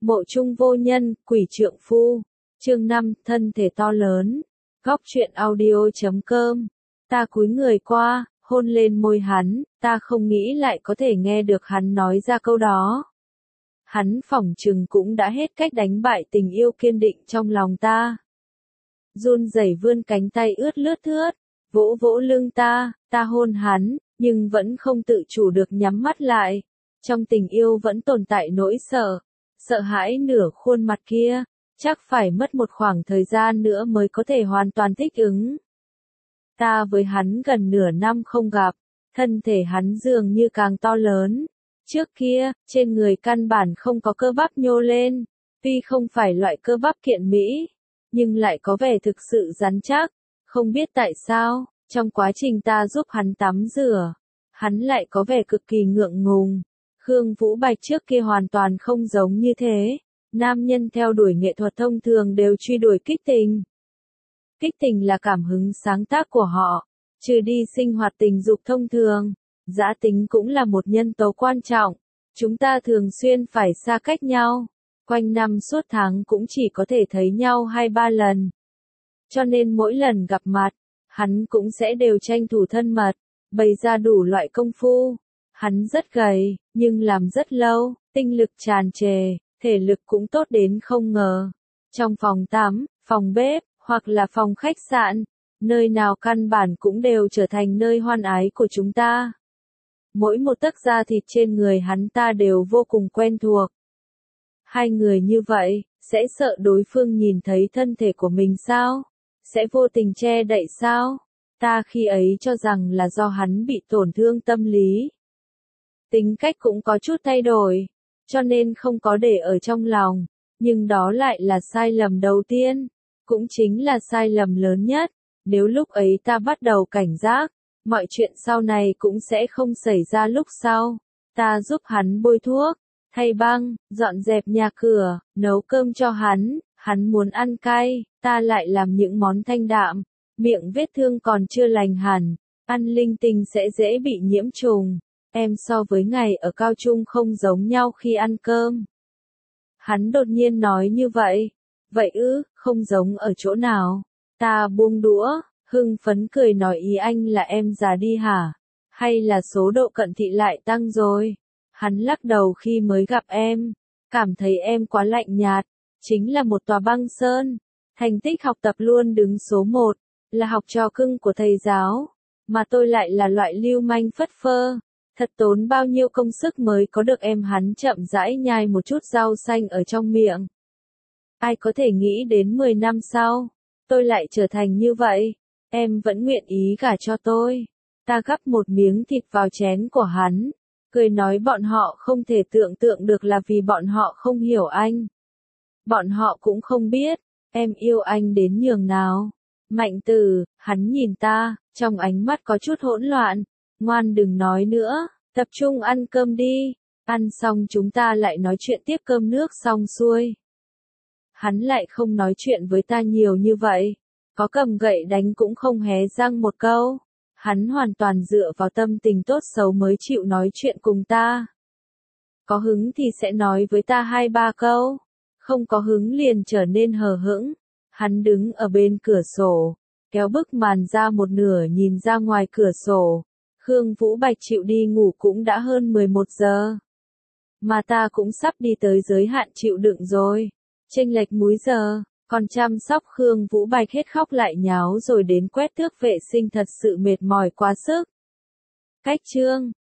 Mộ chung vô nhân, quỷ trượng phu. Chương 5, thân thể to lớn. Góc truyện audio.com. Ta cúi người qua, hôn lên môi hắn, ta không nghĩ lại có thể nghe được hắn nói ra câu đó. Hắn phỏng chừng cũng đã hết cách đánh bại tình yêu kiên định trong lòng ta. Run rẩy vươn cánh tay ướt lướt thướt, vỗ vỗ lưng ta hôn hắn, nhưng vẫn không tự chủ được nhắm mắt lại. Trong tình yêu vẫn tồn tại nỗi sợ hãi nửa khuôn mặt kia, chắc phải mất một khoảng thời gian nữa mới có thể hoàn toàn thích ứng. Ta với hắn gần nửa năm không gặp, thân thể hắn dường như càng to lớn. Trước kia, trên người căn bản không có cơ bắp nhô lên, tuy không phải loại cơ bắp kiện mỹ, nhưng lại có vẻ thực sự rắn chắc. Không biết tại sao, trong quá trình ta giúp hắn tắm rửa, hắn lại có vẻ cực kỳ ngượng ngùng. Khương Vũ Bạch trước kia hoàn toàn không giống như thế. Nam nhân theo đuổi nghệ thuật thông thường đều truy đuổi kích tình. Kích tình là cảm hứng sáng tác của họ, trừ đi sinh hoạt tình dục thông thường. Dã tính cũng là một nhân tố quan trọng. Chúng ta thường xuyên phải xa cách nhau. Quanh năm suốt tháng cũng chỉ có thể thấy nhau 2-3 lần. Cho nên mỗi lần gặp mặt, hắn cũng sẽ đều tranh thủ thân mật, bày ra đủ loại công phu. Hắn rất gầy, nhưng làm rất lâu, tinh lực tràn trề, thể lực cũng tốt đến không ngờ. Trong phòng tắm, phòng bếp, hoặc là phòng khách sạn, nơi nào căn bản cũng đều trở thành nơi hoan ái của chúng ta. Mỗi một tấc da thịt trên người hắn ta đều vô cùng quen thuộc. Hai người như vậy, sẽ sợ đối phương nhìn thấy thân thể của mình sao? Sẽ vô tình che đậy sao? Ta khi ấy cho rằng là do hắn bị tổn thương tâm lý. Tính cách cũng có chút thay đổi, cho nên không có để ở trong lòng, nhưng đó lại là sai lầm đầu tiên, cũng chính là sai lầm lớn nhất. Nếu lúc ấy ta bắt đầu cảnh giác, mọi chuyện sau này cũng sẽ không xảy ra lúc sau. Ta giúp hắn bôi thuốc, thay băng, dọn dẹp nhà cửa, nấu cơm cho hắn muốn ăn cay, ta lại làm những món thanh đạm, miệng vết thương còn chưa lành hẳn, ăn linh tinh sẽ dễ bị nhiễm trùng. Em so với ngày ở cao trung không giống nhau khi ăn cơm. Hắn đột nhiên nói như vậy. Vậy ư, không giống ở chỗ nào? Ta buông đũa, hưng phấn cười nói ý anh là em già đi hả? Hay là số độ cận thị lại tăng rồi? Hắn lắc đầu khi mới gặp em, cảm thấy em quá lạnh nhạt, chính là một tòa băng sơn. Thành tích học tập luôn đứng số 1, là học trò cưng của thầy giáo, mà tôi lại là loại lưu manh phất phơ. Thật tốn bao nhiêu công sức mới có được em. Hắn chậm rãi nhai một chút rau xanh ở trong miệng. Ai có thể nghĩ đến 10 năm sau, tôi lại trở thành như vậy, em vẫn nguyện ý gả cho tôi. Ta gắp một miếng thịt vào chén của hắn, cười nói bọn họ không thể tưởng tượng được là vì bọn họ không hiểu anh. Bọn họ cũng không biết, em yêu anh đến nhường nào. Mạnh Tử, hắn nhìn ta, trong ánh mắt có chút hỗn loạn. Ngoan đừng nói nữa, tập trung ăn cơm đi. Ăn xong chúng ta lại nói chuyện tiếp. Cơm nước xong xuôi, hắn lại không nói chuyện với ta nhiều như vậy. Có cầm gậy đánh cũng không hé răng một câu. Hắn hoàn toàn dựa vào tâm tình tốt xấu mới chịu nói chuyện cùng ta. Có hứng thì sẽ nói với ta 2-3 câu, không có hứng liền trở nên hờ hững. Hắn đứng ở bên cửa sổ, kéo bức màn ra một nửa nhìn ra ngoài cửa sổ. Khương Vũ Bạch chịu đi ngủ cũng đã hơn 11 giờ. Mà ta cũng sắp đi tới giới hạn chịu đựng rồi. Chênh lệch múi giờ, còn chăm sóc Khương Vũ Bạch hết khóc lại nháo rồi đến quét thước vệ sinh thật sự mệt mỏi quá sức. Cách chương